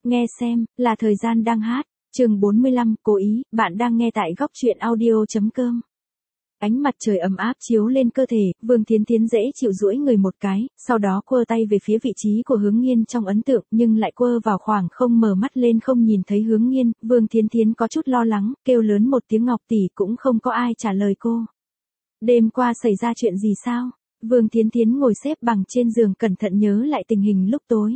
Nghe xem, là thời gian đang hát. Chương 45, cố ý, bạn đang nghe tại góc truyện audio.com. Ánh mặt trời ấm áp chiếu lên cơ thể, Vương Thiến Thiến dễ chịu duỗi người một cái, sau đó quơ tay về phía vị trí của Hướng Nghiên trong ấn tượng, nhưng lại quơ vào khoảng không, mở mắt lên không nhìn thấy Hướng Nghiên. Vương Thiến Thiến có chút lo lắng, kêu lớn một tiếng Ngọc tỷ, cũng không có ai trả lời cô. Đêm qua xảy ra chuyện gì sao? Vương Thiến Thiến ngồi xếp bằng trên giường cẩn thận nhớ lại tình hình lúc tối.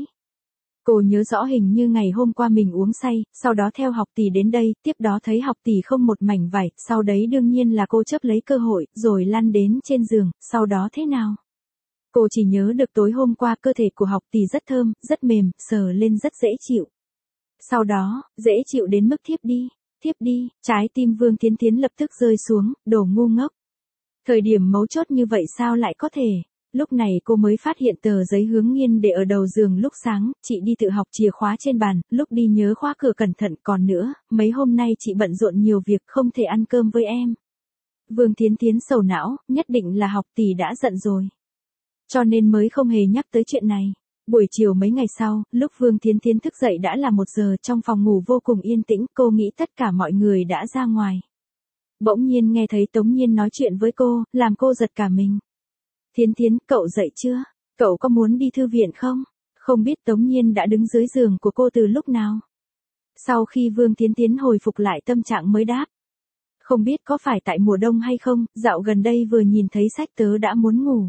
Cô nhớ rõ hình như ngày hôm qua mình uống say, sau đó theo học tỷ đến đây, tiếp đó thấy học tỷ không một mảnh vải, sau đấy đương nhiên là cô chấp lấy cơ hội, rồi lăn đến trên giường, sau đó thế nào? Cô chỉ nhớ được tối hôm qua cơ thể của học tỷ rất thơm, rất mềm, sờ lên rất dễ chịu. Sau đó, dễ chịu đến mức thiếp đi, trái tim Vương Thiến Thiến lập tức rơi xuống, đồ ngu ngốc. Thời điểm mấu chốt như vậy sao lại có thể? Lúc này cô mới phát hiện tờ giấy Hướng Nghiên để ở đầu giường lúc sáng, chị đi tự học chìa khóa trên bàn, lúc đi nhớ khóa cửa cẩn thận, còn nữa, mấy hôm nay chị bận rộn nhiều việc không thể ăn cơm với em. Vương Thiến Thiến sầu não, nhất định là học tỷ đã giận rồi. Cho nên mới không hề nhắc tới chuyện này. Buổi chiều mấy ngày sau, lúc Vương Thiến Thiến thức dậy đã là 1 giờ, trong phòng ngủ vô cùng yên tĩnh, cô nghĩ tất cả mọi người đã ra ngoài. Bỗng nhiên nghe thấy Tống Nhiên nói chuyện với cô, làm cô giật cả mình. Thiến Thiến, cậu dậy chưa? Cậu có muốn đi thư viện không? Không biết Tống Nhiên đã đứng dưới giường của cô từ lúc nào. Sau khi Vương Thiến Thiến hồi phục lại tâm trạng mới đáp. Không biết có phải tại mùa đông hay không, dạo gần đây vừa nhìn thấy sách tớ đã muốn ngủ.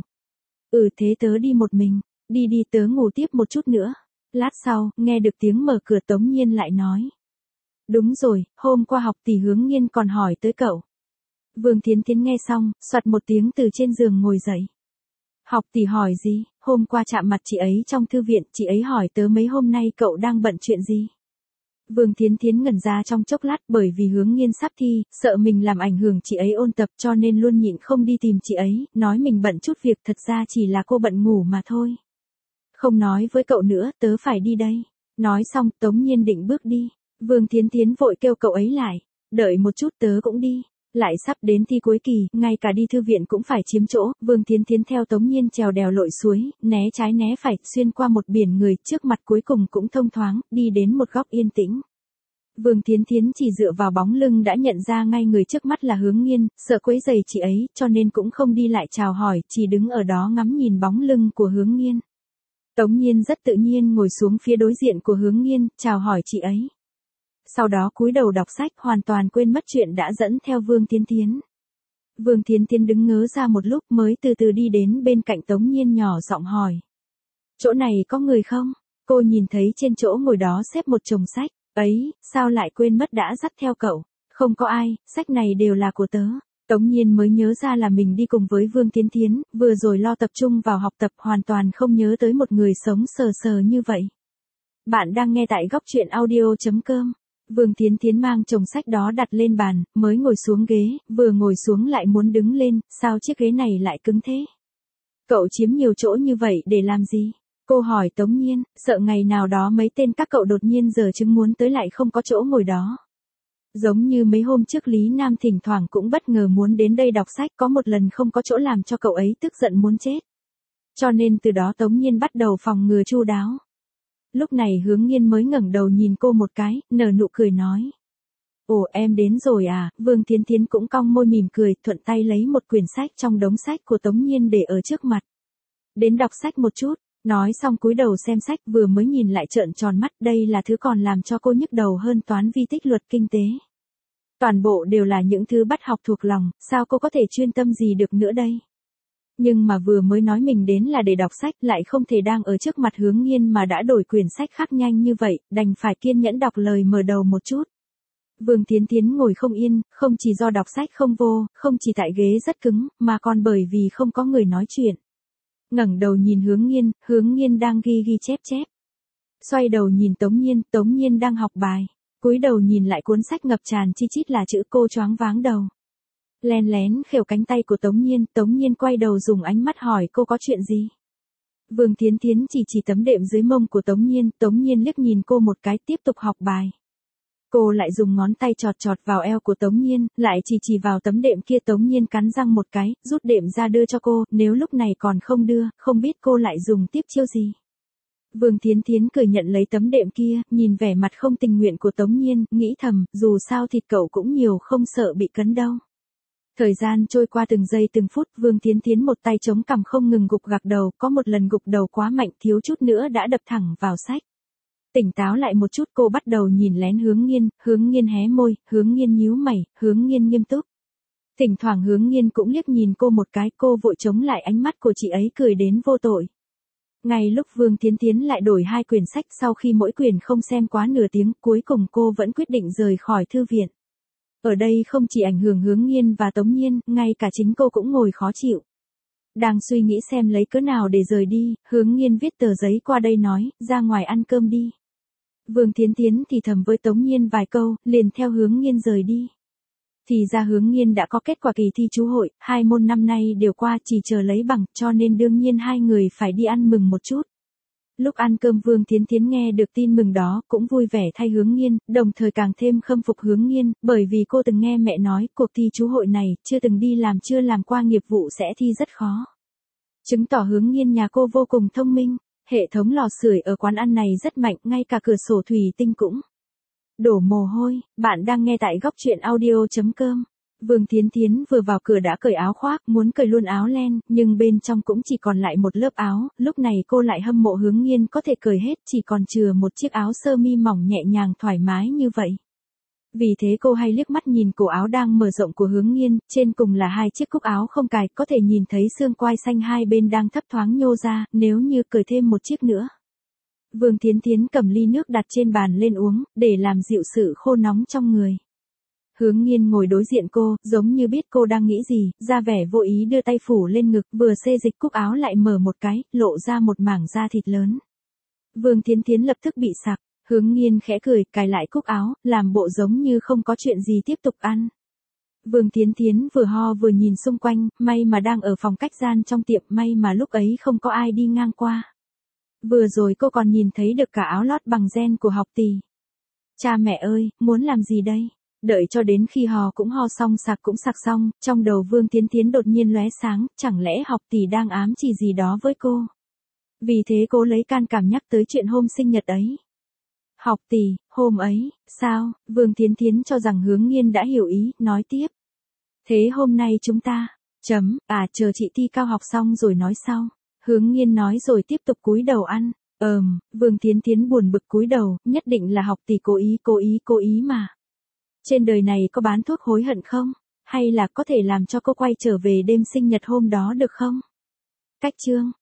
Thế tớ đi một mình, đi tớ ngủ tiếp một chút nữa. Lát sau, nghe được tiếng mở cửa Tống Nhiên lại nói. Đúng rồi, hôm qua học tỷ Hướng Nghiên còn hỏi tới cậu. Vương Thiến Thiến nghe xong, soạt một tiếng từ trên giường ngồi dậy. Học tỷ hỏi gì? Hôm qua chạm mặt chị ấy trong thư viện, chị ấy hỏi tớ mấy hôm nay cậu đang bận chuyện gì? Vương Thiến Thiến ngẩn ra trong chốc lát, bởi vì Hướng Nghiên sắp thi, sợ mình làm ảnh hưởng chị ấy ôn tập cho nên luôn nhịn không đi tìm chị ấy, nói mình bận chút việc, thật ra chỉ là cô bận ngủ mà thôi. Không nói với cậu nữa, tớ phải đi đây. Nói xong, Tống Nhiên định bước đi. Vương Thiến Thiến vội kêu cậu ấy lại. Đợi một chút, tớ cũng đi. Lại sắp đến thi cuối kỳ, ngay cả đi thư viện cũng phải chiếm chỗ. Vương Thiến Thiến theo Tống Nhiên trèo đèo lội suối, né trái né phải, xuyên qua một biển người, trước mặt cuối cùng cũng thông thoáng, đi đến một góc yên tĩnh. Vương Thiến Thiến chỉ dựa vào bóng lưng đã nhận ra ngay người trước mắt là Hướng Nghiên, sợ quấy rầy chị ấy, cho nên cũng không đi lại chào hỏi, chỉ đứng ở đó ngắm nhìn bóng lưng của Hướng Nghiên. Tống Nhiên rất tự nhiên ngồi xuống phía đối diện của Hướng Nghiên, chào hỏi chị ấy. Sau đó cúi đầu đọc sách, hoàn toàn quên mất chuyện đã dẫn theo Vương Thiến Thiến. Vương Thiến Thiến đứng ngớ ra một lúc mới từ từ đi đến bên cạnh Tống Nhiên, nhỏ giọng hỏi. Chỗ này có người không? Cô nhìn thấy trên chỗ ngồi đó xếp một chồng sách. Ấy, sao lại quên mất đã dắt theo cậu? Không có ai, sách này đều là của tớ. Tống Nhiên mới nhớ ra là mình đi cùng với Vương Thiến Thiến, vừa rồi lo tập trung vào học tập, hoàn toàn không nhớ tới một người sống sờ sờ như vậy. Bạn đang nghe tại góc truyện audio.com. Vương Thiến Thiến mang chồng sách đó đặt lên bàn, mới ngồi xuống ghế, vừa ngồi xuống lại muốn đứng lên, sao chiếc ghế này lại cứng thế? Cậu chiếm nhiều chỗ như vậy để làm gì? Cô hỏi Tống Nhiên, sợ ngày nào đó mấy tên các cậu đột nhiên giở trứng muốn tới lại không có chỗ ngồi đó. Giống như mấy hôm trước Lý Nam thỉnh thoảng cũng bất ngờ muốn đến đây đọc sách, có một lần không có chỗ làm cho cậu ấy tức giận muốn chết. Cho nên từ đó Tống Nhiên bắt đầu phòng ngừa chu đáo. Lúc này Hướng Nghiên mới ngẩng đầu nhìn cô một cái, nở nụ cười nói. Ồ, em đến rồi à? Vương Thiến Thiến cũng cong môi mỉm cười, thuận tay lấy một quyển sách trong đống sách của Tống Nhiên để ở trước mặt. Đến đọc sách một chút, nói xong cúi đầu xem sách, vừa mới nhìn lại trợn tròn mắt, đây là thứ còn làm cho cô nhức đầu hơn toán vi tích luật kinh tế. Toàn bộ đều là những thứ bắt học thuộc lòng, sao cô có thể chuyên tâm gì được nữa đây? Nhưng mà vừa mới nói mình đến là để đọc sách, lại không thể đang ở trước mặt Hướng Nghiên mà đã đổi quyển sách khác nhanh như vậy, đành phải kiên nhẫn đọc lời mở đầu một chút. Vương Thiến Thiến ngồi không yên, không chỉ do đọc sách không vô, không chỉ tại ghế rất cứng, mà còn bởi vì không có người nói chuyện. Ngẩng đầu nhìn Hướng Nghiên đang ghi chép. Xoay đầu nhìn Tống Nhiên đang học bài. Cúi đầu nhìn lại cuốn sách ngập tràn chi chít là chữ, cô choáng váng đầu. Len lén khều cánh tay của Tống Nhiên quay đầu dùng ánh mắt hỏi cô có chuyện gì. Vương Thiến Thiến chỉ tấm đệm dưới mông của Tống Nhiên liếc nhìn cô một cái, tiếp tục học bài. Cô lại dùng ngón tay chọt vào eo của Tống Nhiên, lại chỉ vào tấm đệm kia. Tống Nhiên cắn răng một cái, rút đệm ra đưa cho cô, nếu lúc này còn không đưa, không biết cô lại dùng tiếp chiêu gì. Vương Thiến Thiến cười nhận lấy tấm đệm kia, nhìn vẻ mặt không tình nguyện của Tống Nhiên, nghĩ thầm, dù sao thịt cậu cũng nhiều không sợ bị cấn đâu. Thời gian trôi qua từng giây từng phút, Vương Thiến Thiến một tay chống cằm không ngừng gục gạc đầu, có một lần gục đầu quá mạnh thiếu chút nữa đã đập thẳng vào sách. Tỉnh táo lại một chút cô bắt đầu nhìn lén Hướng Nghiên hé môi, Hướng Nghiên nhíu mày, Hướng Nghiên nghiêm túc. Thỉnh thoảng Hướng Nghiên cũng liếc nhìn cô một cái, cô vội chống lại ánh mắt của chị ấy cười đến vô tội. Ngay lúc Vương Thiến Thiến lại đổi 2 quyển sách sau khi mỗi quyển không xem quá nửa tiếng, cuối cùng cô vẫn quyết định rời khỏi thư viện. Ở đây không chỉ ảnh hưởng Hướng Nghiên và Tống Nhiên, ngay cả chính cô cũng ngồi khó chịu. Đang suy nghĩ xem lấy cớ nào để rời đi, Hướng Nghiên viết tờ giấy qua đây nói, ra ngoài ăn cơm đi. Vương Thiến Thiến thì thầm với Tống Nhiên vài câu, liền theo Hướng Nghiên rời đi. Thì ra Hướng Nghiên đã có kết quả kỳ thi chú hội, 2 môn năm nay đều qua chỉ chờ lấy bằng, cho nên đương nhiên hai người phải đi ăn mừng một chút. Lúc ăn cơm Vương Thiến Thiến nghe được tin mừng đó cũng vui vẻ thay Hướng Nghiên, đồng thời càng thêm khâm phục Hướng Nghiên, bởi vì cô từng nghe mẹ nói cuộc thi chú hội này chưa từng đi làm chưa làm qua nghiệp vụ sẽ thi rất khó. Chứng tỏ Hướng Nghiên nhà cô vô cùng thông minh, hệ thống lò sưởi ở quán ăn này rất mạnh, ngay cả cửa sổ thủy tinh cũng đổ mồ hôi. Bạn đang nghe tại góc truyện audio.com. Vương Thiến Thiến vừa vào cửa đã cởi áo khoác, muốn cởi luôn áo len, nhưng bên trong cũng chỉ còn lại một lớp áo, lúc này cô lại hâm mộ Hướng Nghiên có thể cởi hết, chỉ còn chừa một chiếc áo sơ mi mỏng nhẹ nhàng thoải mái như vậy. Vì thế cô hay liếc mắt nhìn cổ áo đang mở rộng của Hướng Nghiên, trên cùng là 2 chiếc cúc áo không cài, có thể nhìn thấy xương quai xanh hai bên đang thấp thoáng nhô ra, nếu như cởi thêm một chiếc nữa. Vương Thiến Thiến cầm ly nước đặt trên bàn lên uống, để làm dịu sự khô nóng trong người. Hướng Nghiên ngồi đối diện cô, giống như biết cô đang nghĩ gì, ra vẻ vô ý đưa tay phủ lên ngực, vừa xê dịch cúc áo lại mở một cái, lộ ra một mảng da thịt lớn. Vương Thiến Thiến lập tức bị sặc, Hướng Nghiên khẽ cười, cài lại cúc áo, làm bộ giống như không có chuyện gì tiếp tục ăn. Vương Thiến Thiến vừa ho vừa nhìn xung quanh, may mà đang ở phòng cách gian trong tiệm, may mà lúc ấy không có ai đi ngang qua. Vừa rồi cô còn nhìn thấy được cả áo lót bằng ren của Học Tỷ. Cha mẹ ơi, muốn làm gì đây? Đợi cho đến khi ho cũng ho xong sặc cũng sặc xong, trong đầu Vương Thiến Thiến đột nhiên lóe sáng, chẳng lẽ Học Tỷ đang ám chỉ gì đó với cô? Vì thế cô lấy can đảm nhắc tới chuyện hôm sinh nhật ấy. Học Tỷ, hôm ấy, sao? Vương Thiến Thiến cho rằng Hướng Nghiên đã hiểu ý, nói tiếp. Thế hôm nay chúng ta, chờ chị thi cao học xong rồi nói sau. Hướng Nghiên nói rồi tiếp tục cúi đầu ăn. Vương Thiến Thiến buồn bực cúi đầu, nhất định là Học Tỷ cố ý mà. Trên đời này có bán thuốc hối hận không? Hay là có thể làm cho cô quay trở về đêm sinh nhật hôm đó được không? Cách chương